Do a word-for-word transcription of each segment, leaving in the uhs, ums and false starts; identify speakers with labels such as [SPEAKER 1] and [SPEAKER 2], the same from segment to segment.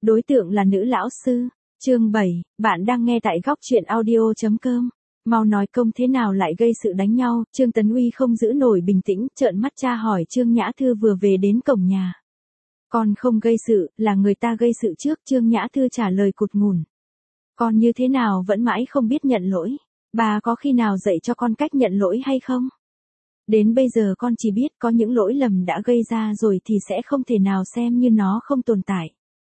[SPEAKER 1] Đối tượng là nữ lão sư. Chương bảy, bạn đang nghe tại góc truyện audio chấm com. Mau nói công thế nào lại gây sự đánh nhau, Trương Tấn Uy không giữ nổi bình tĩnh, trợn mắt tra hỏi Trương Nhã Thư vừa về đến cổng nhà. Con không gây sự, là người ta gây sự trước, Trương Nhã Thư trả lời cụt ngùn. Con như thế nào vẫn mãi không biết nhận lỗi, bà có khi nào dạy cho con cách nhận lỗi hay không? Đến bây giờ con chỉ biết có những lỗi lầm đã gây ra rồi thì sẽ không thể nào xem như nó không tồn tại.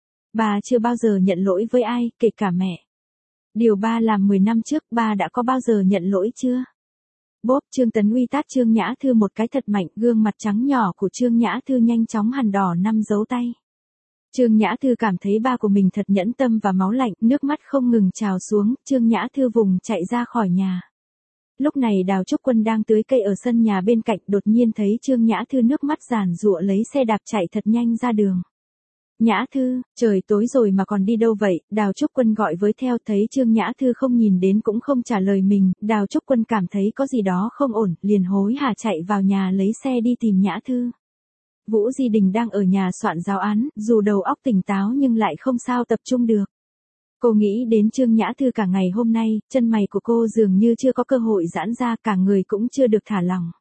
[SPEAKER 1] Bà chưa bao giờ nhận lỗi với ai, kể cả mẹ. Điều ba làm mười năm trước, ba đã có bao giờ nhận lỗi chưa? Bốp, Trương Tấn Uy tát Trương Nhã Thư một cái thật mạnh, gương mặt trắng nhỏ của Trương Nhã Thư nhanh chóng hằn đỏ năm dấu tay. Trương Nhã Thư cảm thấy ba của mình thật nhẫn tâm và máu lạnh, nước mắt không ngừng trào xuống, Trương Nhã Thư vùng chạy ra khỏi nhà. Lúc này Đào Trúc Quân đang tưới cây ở sân nhà bên cạnh, đột nhiên thấy Trương Nhã Thư nước mắt giàn giụa lấy xe đạp chạy thật nhanh ra đường. Nhã Thư, trời tối rồi mà còn đi đâu vậy? Đào Trúc Quân gọi với theo, thấy Trương Nhã Thư không nhìn đến cũng không trả lời mình, Đào Trúc Quân cảm thấy có gì đó không ổn, liền hối hả chạy vào nhà lấy xe đi tìm Nhã Thư. Vũ Di Đình đang ở nhà soạn giáo án, dù đầu óc tỉnh táo nhưng lại không sao tập trung được. Cô nghĩ đến Trương Nhã Thư cả ngày hôm nay, chân mày của cô dường như chưa có cơ hội giãn ra, cả người cũng chưa được thả lỏng.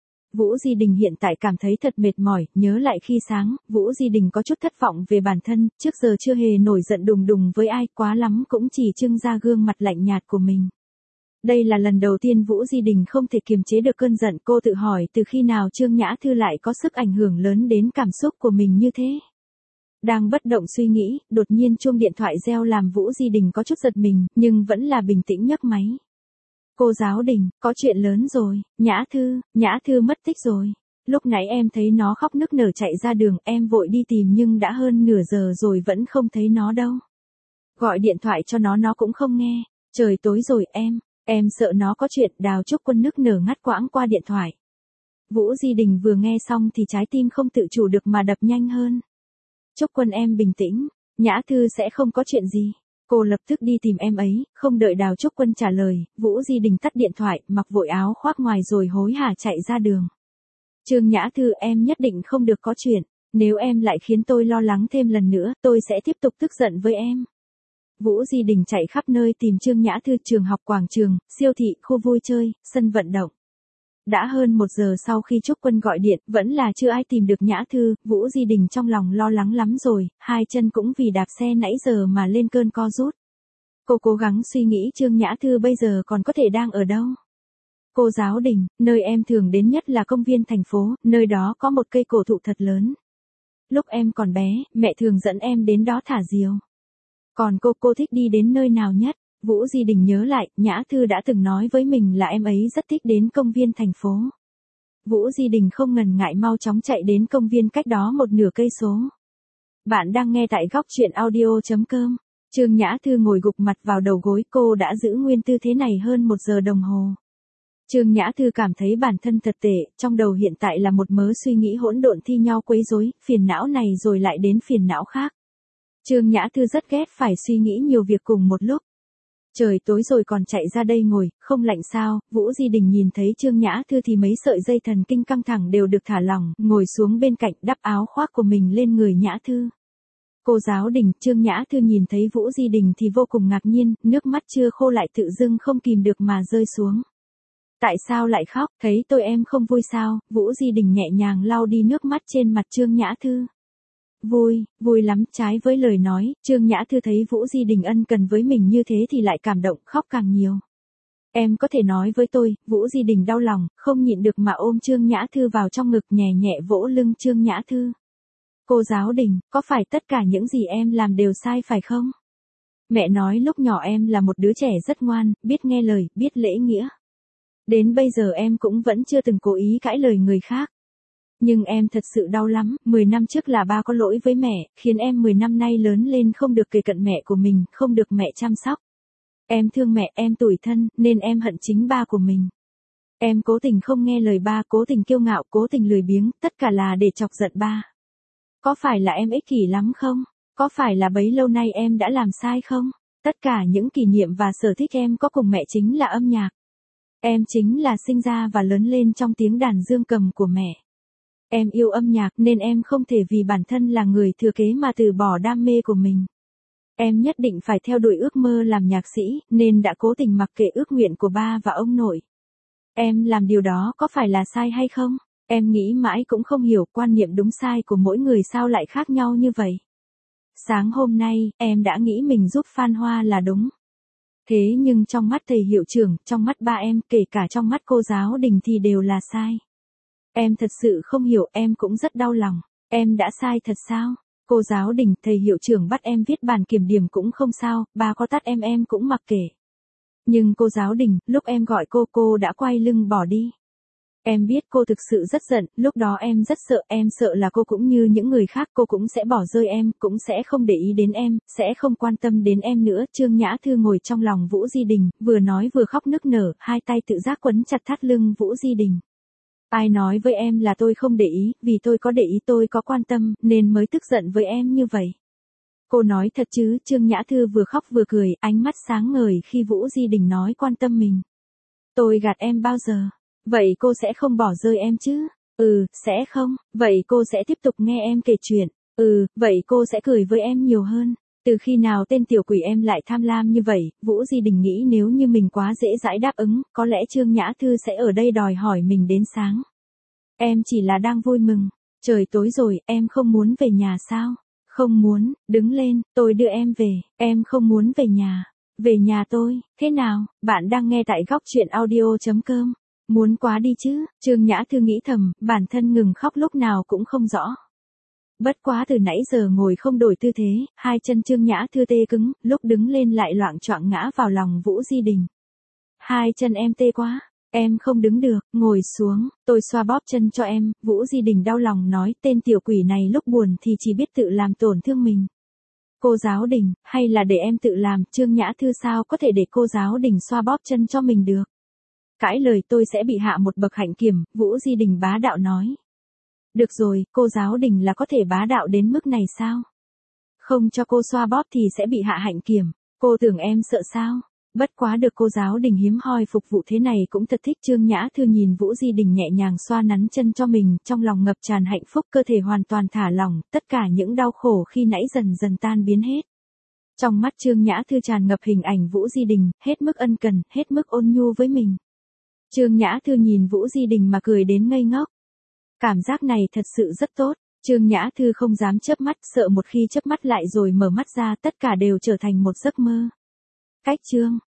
[SPEAKER 1] Vũ Di Đình hiện tại cảm thấy thật mệt mỏi, nhớ lại khi sáng, Vũ Di Đình có chút thất vọng về bản thân, trước giờ chưa hề nổi giận đùng đùng với ai, quá lắm cũng chỉ trưng ra gương mặt lạnh nhạt của mình. Đây là lần đầu tiên Vũ Di Đình không thể kiềm chế được cơn giận, cô tự hỏi từ khi nào Trương Nhã Thư lại có sức ảnh hưởng lớn đến cảm xúc của mình như thế. Đang bất động suy nghĩ, đột nhiên chuông điện thoại reo làm Vũ Di Đình có chút giật mình, nhưng vẫn là bình tĩnh nhấc máy. Cô giáo Đình, có chuyện lớn rồi, Nhã Thư, Nhã Thư mất tích rồi. Lúc nãy em thấy nó khóc nức nở chạy ra đường, em vội đi tìm nhưng đã hơn nửa giờ rồi vẫn không thấy nó đâu. Gọi điện thoại cho nó nó cũng không nghe, trời tối rồi em, em sợ nó có chuyện. Đào Trúc Quân nức nở ngắt quãng qua điện thoại. Vũ Di Đình vừa nghe xong thì trái tim không tự chủ được mà đập nhanh hơn. Trúc Quân em bình tĩnh, Nhã Thư sẽ không có chuyện gì. Cô lập tức đi tìm em ấy, không đợi Đào Trúc Quân trả lời, Vũ Di Đình tắt điện thoại, mặc vội áo khoác ngoài rồi hối hả chạy ra đường. Trương Nhã Thư, em nhất định không được có chuyện, nếu em lại khiến tôi lo lắng thêm lần nữa, tôi sẽ tiếp tục tức giận với em. Vũ Di Đình chạy khắp nơi tìm Trương Nhã Thư, trường học, quảng trường, siêu thị, khu vui chơi, sân vận động. Đã hơn một giờ sau khi Trúc Quân gọi điện, vẫn là chưa ai tìm được Nhã Thư, Vũ Di Đình trong lòng lo lắng lắm rồi, hai chân cũng vì đạp xe nãy giờ mà lên cơn co rút. Cô cố gắng suy nghĩ Trương Nhã Thư bây giờ còn có thể đang ở đâu. Cô giáo Đình, nơi em thường đến nhất là công viên thành phố, nơi đó có một cây cổ thụ thật lớn. Lúc em còn bé, mẹ thường dẫn em đến đó thả diều. Còn cô, cô thích đi đến nơi nào nhất? Vũ Di Đình nhớ lại, Nhã Thư đã từng nói với mình là em ấy rất thích đến công viên thành phố. Vũ Di Đình không ngần ngại mau chóng chạy đến công viên cách đó một nửa cây số. Bạn đang nghe tại góc truyện audio chấm com. Trương Nhã Thư ngồi gục mặt vào đầu gối, cô đã giữ nguyên tư thế này hơn một giờ đồng hồ. Trương Nhã Thư cảm thấy bản thân thật tệ, trong đầu hiện tại là một mớ suy nghĩ hỗn độn thi nhau quấy rối, phiền não này rồi lại đến phiền não khác. Trương Nhã Thư rất ghét phải suy nghĩ nhiều việc cùng một lúc. Trời tối rồi còn chạy ra đây ngồi, không lạnh sao? Vũ Di Đình nhìn thấy Trương Nhã Thư thì mấy sợi dây thần kinh căng thẳng đều được thả lỏng, ngồi xuống bên cạnh đắp áo khoác của mình lên người Nhã Thư. Cô giáo Đình, Trương Nhã Thư nhìn thấy Vũ Di Đình thì vô cùng ngạc nhiên, nước mắt chưa khô lại tự dưng không kìm được mà rơi xuống. Tại sao lại khóc, thấy tôi em không vui sao? Vũ Di Đình nhẹ nhàng lau đi nước mắt trên mặt Trương Nhã Thư. Vui, vui lắm, trái với lời nói, Trương Nhã Thư thấy Vũ Di Đình ân cần với mình như thế thì lại cảm động, khóc càng nhiều. Em có thể nói với tôi, Vũ Di Đình đau lòng, không nhịn được mà ôm Trương Nhã Thư vào trong ngực, nhẹ nhẹ vỗ lưng Trương Nhã Thư. Cô giáo Đình, có phải tất cả những gì em làm đều sai phải không? Mẹ nói lúc nhỏ em là một đứa trẻ rất ngoan, biết nghe lời, biết lễ nghĩa. Đến bây giờ em cũng vẫn chưa từng cố ý cãi lời người khác. Nhưng em thật sự đau lắm, mười năm trước là ba có lỗi với mẹ, khiến em mười năm nay lớn lên không được kề cận mẹ của mình, không được mẹ chăm sóc. Em thương mẹ, em tủi thân, nên em hận chính ba của mình. Em cố tình không nghe lời ba, cố tình kiêu ngạo, cố tình lười biếng, tất cả là để chọc giận ba. Có phải là em ích kỷ lắm không? Có phải là bấy lâu nay em đã làm sai không? Tất cả những kỷ niệm và sở thích em có cùng mẹ chính là âm nhạc. Em chính là sinh ra và lớn lên trong tiếng đàn dương cầm của mẹ. Em yêu âm nhạc nên em không thể vì bản thân là người thừa kế mà từ bỏ đam mê của mình. Em nhất định phải theo đuổi ước mơ làm nhạc sĩ, nên đã cố tình mặc kệ ước nguyện của ba và ông nội. Em làm điều đó có phải là sai hay không? Em nghĩ mãi cũng không hiểu quan niệm đúng sai của mỗi người sao lại khác nhau như vậy. Sáng hôm nay, em đã nghĩ mình giúp Phan Hoa là đúng. Thế nhưng trong mắt thầy hiệu trưởng, trong mắt ba em, kể cả trong mắt cô giáo Đình thì đều là sai. Em thật sự không hiểu, em cũng rất đau lòng. Em đã sai thật sao? Cô giáo Đình, thầy hiệu trưởng bắt em viết bản kiểm điểm cũng không sao, ba có tát em em cũng mặc kệ. Nhưng cô giáo Đình, lúc em gọi cô cô đã quay lưng bỏ đi. Em biết cô thực sự rất giận, lúc đó em rất sợ, em sợ là cô cũng như những người khác, cô cũng sẽ bỏ rơi em, cũng sẽ không để ý đến em, sẽ không quan tâm đến em nữa. Trương Nhã Thư ngồi trong lòng Vũ Di Đình, vừa nói vừa khóc nức nở, hai tay tự giác quấn chặt thắt lưng Vũ Di Đình. Ai nói với em là tôi không để ý, vì tôi có để ý, tôi có quan tâm, nên mới tức giận với em như vậy. Cô nói thật chứ? Trương Nhã Thư vừa khóc vừa cười, ánh mắt sáng ngời khi Vũ Di Đình nói quan tâm mình. Tôi gạt em bao giờ? Vậy cô sẽ không bỏ rơi em chứ? Ừ, sẽ không. Vậy cô sẽ tiếp tục nghe em kể chuyện. Ừ, vậy cô sẽ cười với em nhiều hơn. Từ khi nào tên tiểu quỷ em lại tham lam như vậy? Vũ Di Đình nghĩ nếu như mình quá dễ dãi đáp ứng, có lẽ Trương Nhã Thư sẽ ở đây đòi hỏi mình đến sáng. Em chỉ là đang vui mừng. Trời tối rồi, em không muốn về nhà sao? Không muốn, đứng lên, tôi đưa em về. Em không muốn về nhà. Về nhà tôi, thế nào? Bạn đang nghe tại góc chuyện audio chấm com. Muốn quá đi chứ? Trương Nhã Thư nghĩ thầm, bản thân ngừng khóc lúc nào cũng không rõ. Bất quá từ nãy giờ ngồi không đổi tư thế, hai chân Trương Nhã Thư tê cứng, lúc đứng lên lại loạng choạng ngã vào lòng Vũ Di Đình. Hai chân em tê quá, em không đứng được, ngồi xuống, tôi xoa bóp chân cho em. Vũ Di Đình đau lòng nói, tên tiểu quỷ này lúc buồn thì chỉ biết tự làm tổn thương mình. Cô giáo Đình, hay là để em tự làm? Trương Nhã Thư sao có thể để cô giáo Đình xoa bóp chân cho mình được? Cãi lời tôi sẽ bị hạ một bậc hạnh kiểm, Vũ Di Đình bá đạo nói. Được rồi, cô giáo Đình là có thể bá đạo đến mức này sao? Không cho cô xoa bóp thì sẽ bị hạ hạnh kiểm, cô tưởng em sợ sao? Bất quá được cô giáo Đình hiếm hoi phục vụ thế này cũng thật thích. Trương Nhã Thư nhìn Vũ Di Đình nhẹ nhàng xoa nắn chân cho mình, trong lòng ngập tràn hạnh phúc, cơ thể hoàn toàn thả lỏng, tất cả những đau khổ khi nãy dần dần tan biến hết. Trong mắt Trương Nhã Thư tràn ngập hình ảnh Vũ Di Đình, hết mức ân cần, hết mức ôn nhu với mình. Trương Nhã Thư nhìn Vũ Di Đình mà cười đến ngây ngốc. Cảm giác này thật sự rất tốt. Trương Nhã Thư không dám chớp mắt, sợ một khi chớp mắt lại rồi mở mắt ra tất cả đều trở thành một giấc mơ. Cách chương